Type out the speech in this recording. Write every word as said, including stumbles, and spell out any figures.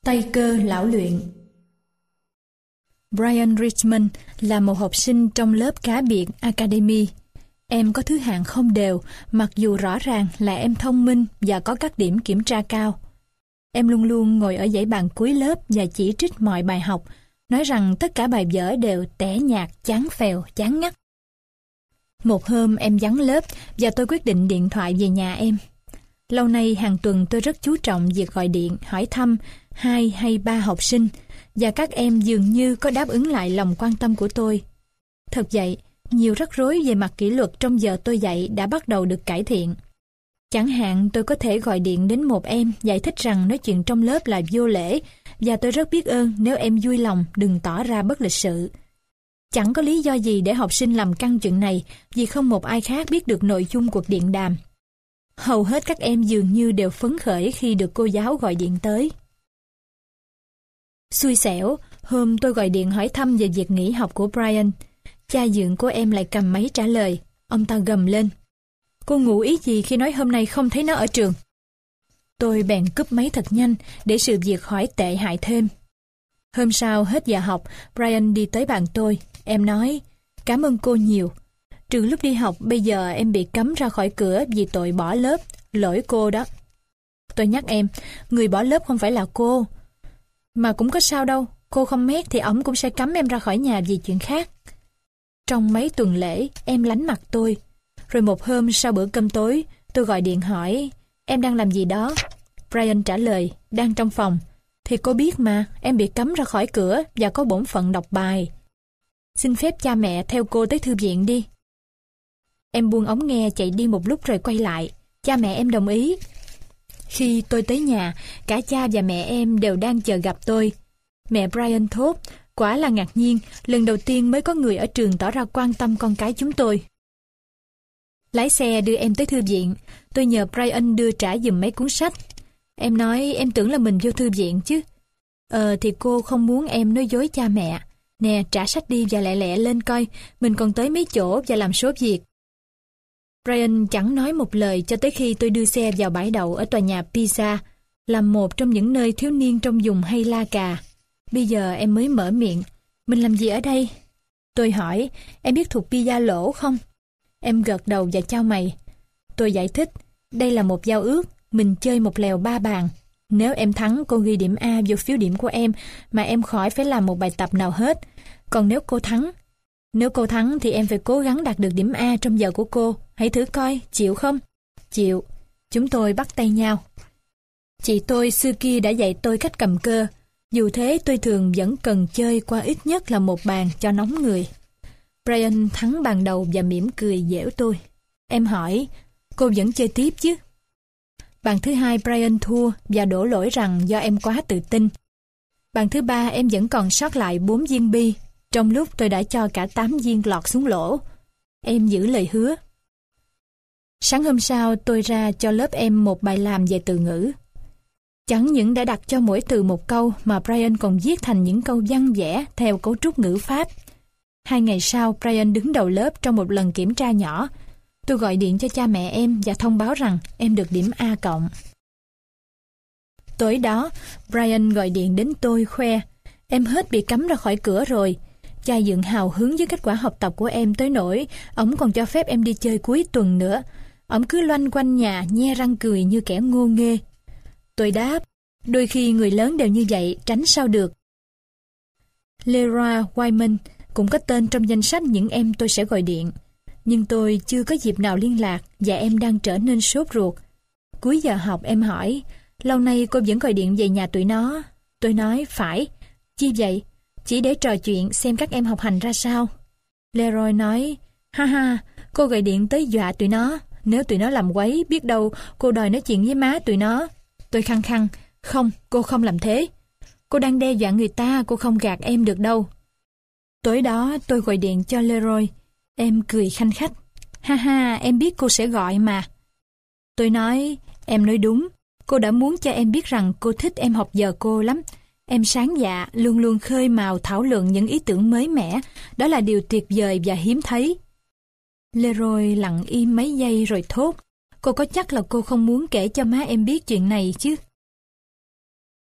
Tay cơ lão luyện. Brian Richmond là một học sinh trong lớp cá biệt Academy. Em có thứ hạng không đều, mặc dù rõ ràng là em thông minh và có các điểm kiểm tra cao. Em luôn luôn ngồi ở dãy bàn cuối lớp và chỉ trích mọi bài học, nói rằng tất cả bài vở đều tẻ nhạt, chán phèo, chán ngắt. Một hôm em vắng lớp và tôi quyết định điện thoại về nhà em. Lâu nay hàng tuần tôi rất chú trọng việc gọi điện, hỏi thăm hai hay ba học sinh, và các em dường như có đáp ứng lại lòng quan tâm của tôi. Thật vậy, nhiều rắc rối về mặt kỷ luật trong giờ tôi dạy đã bắt đầu được cải thiện. Chẳng hạn tôi có thể gọi điện đến một em giải thích rằng nói chuyện trong lớp là vô lễ, và tôi rất biết ơn nếu em vui lòng đừng tỏ ra bất lịch sự. Chẳng có lý do gì để học sinh làm căng chuyện này, vì không một ai khác biết được nội dung cuộc điện đàm. Hầu hết các em dường như đều phấn khởi khi được cô giáo gọi điện tới. Xui xẻo, hôm tôi gọi điện hỏi thăm về việc nghỉ học của Brian. Cha dượng của em lại cầm máy trả lời. Ông ta gầm lên: "Cô ngụ ý gì khi nói hôm nay không thấy nó ở trường?" Tôi bèn cúp máy thật nhanh để sự việc khỏi tệ hại thêm. Hôm sau hết giờ học, Brian đi tới bàn tôi. Em nói: "Cảm ơn cô nhiều. Trừ lúc đi học, bây giờ em bị cấm ra khỏi cửa vì tội bỏ lớp. Lỗi cô đó." Tôi nhắc em, người bỏ lớp không phải là cô. Mà cũng có sao đâu, cô không mét thì ổng cũng sẽ cấm em ra khỏi nhà vì chuyện khác. Trong mấy tuần lễ, em lánh mặt tôi. Rồi một hôm sau bữa cơm tối, tôi gọi điện hỏi: "Em đang làm gì đó?" Brian trả lời: "Đang trong phòng." "Thì cô biết mà, em bị cấm ra khỏi cửa và có bổn phận đọc bài. Xin phép cha mẹ theo cô tới thư viện đi." Em buông ống nghe chạy đi một lúc rồi quay lại. Cha mẹ em đồng ý. Khi tôi tới nhà, cả cha và mẹ em đều đang chờ gặp tôi. Mẹ Brian thốt: "Quả là ngạc nhiên, lần đầu tiên mới có người ở trường tỏ ra quan tâm con cái chúng tôi." Lái xe đưa em tới thư viện, tôi nhờ Brian đưa trả giùm mấy cuốn sách. Em nói em tưởng là mình vô thư viện chứ. Ờ thì cô không muốn em nói dối cha mẹ. Nè, trả sách đi và lẹ lẹ lên coi, mình còn tới mấy chỗ và làm số việc. Brian chẳng nói một lời cho tới khi tôi đưa xe vào bãi đậu ở tòa nhà Pizza, là một trong những nơi thiếu niên trong vùng hay la cà. Bây giờ em mới mở miệng: "Mình làm gì ở đây?" Tôi hỏi: "Em biết thuộc Pizza lỗ không?" Em gật đầu và chau mày. Tôi giải thích: "Đây là một giao ước, mình chơi một lèo ba bàn. Nếu em thắng, cô ghi điểm A vô phiếu điểm của em mà em khỏi phải làm một bài tập nào hết. Còn nếu cô thắng, nếu cô thắng thì em phải cố gắng đạt được điểm A trong giờ của cô. Hãy thử coi, chịu không?" "Chịu." Chúng tôi bắt tay nhau. Chị tôi xưa kia đã dạy tôi cách cầm cơ. Dù thế tôi thường vẫn cần chơi qua ít nhất là một bàn cho nóng người. Brian thắng bàn đầu và mỉm cười giễu tôi. Em hỏi: "Cô vẫn chơi tiếp chứ?" Bàn thứ hai Brian thua và đổ lỗi rằng do em quá tự tin. Bàn thứ ba em vẫn còn sót lại bốn viên bi, trong lúc tôi đã cho cả tám viên lọt xuống lỗ. Em giữ lời hứa. Sáng hôm sau tôi ra cho lớp em một bài làm về từ ngữ. Chẳng những đã đặt cho mỗi từ một câu mà Brian còn viết thành những câu văn vẽ theo cấu trúc ngữ pháp. Hai ngày sau Brian đứng đầu lớp trong một lần kiểm tra nhỏ. Tôi gọi điện cho cha mẹ em và thông báo rằng em được điểm A cộng. Tối đó, Brian gọi điện đến tôi khoe: "Em hết bị cấm ra khỏi cửa rồi." Cha dượng hào hứng với kết quả học tập của em tới nỗi ổng còn cho phép em đi chơi cuối tuần nữa. Ổng cứ loanh quanh nhà nhe răng cười như kẻ ngô nghê. Tôi đáp: "Đôi khi người lớn đều như vậy, tránh sao được." Leroy Wyman cũng có tên trong danh sách những em tôi sẽ gọi điện. Nhưng tôi chưa có dịp nào liên lạc và em đang trở nên sốt ruột. Cuối giờ học em hỏi: "Lâu nay cô vẫn gọi điện về nhà tụi nó?" Tôi nói: "Phải." "Chi vậy?" "Chỉ để trò chuyện xem các em học hành ra sao." Leroy nói: "Ha ha, cô gọi điện tới dọa tụi nó. Nếu tụi nó làm quấy, biết đâu cô đòi nói chuyện với má tụi nó." Tôi khăng khăng: "Không, cô không làm thế. Cô đang đe dọa người ta, cô không gạt em được đâu." Tối đó tôi gọi điện cho Leroy. Em cười khanh khách: "Ha ha, em biết cô sẽ gọi mà." Tôi nói: "Em nói đúng. Cô đã muốn cho em biết rằng cô thích em học giờ cô lắm. Em sáng dạ, luôn luôn khơi mào thảo luận những ý tưởng mới mẻ. Đó là điều tuyệt vời và hiếm thấy." Leroy lặng im mấy giây rồi thốt: "Cô có chắc là cô không muốn kể cho má em biết chuyện này chứ?"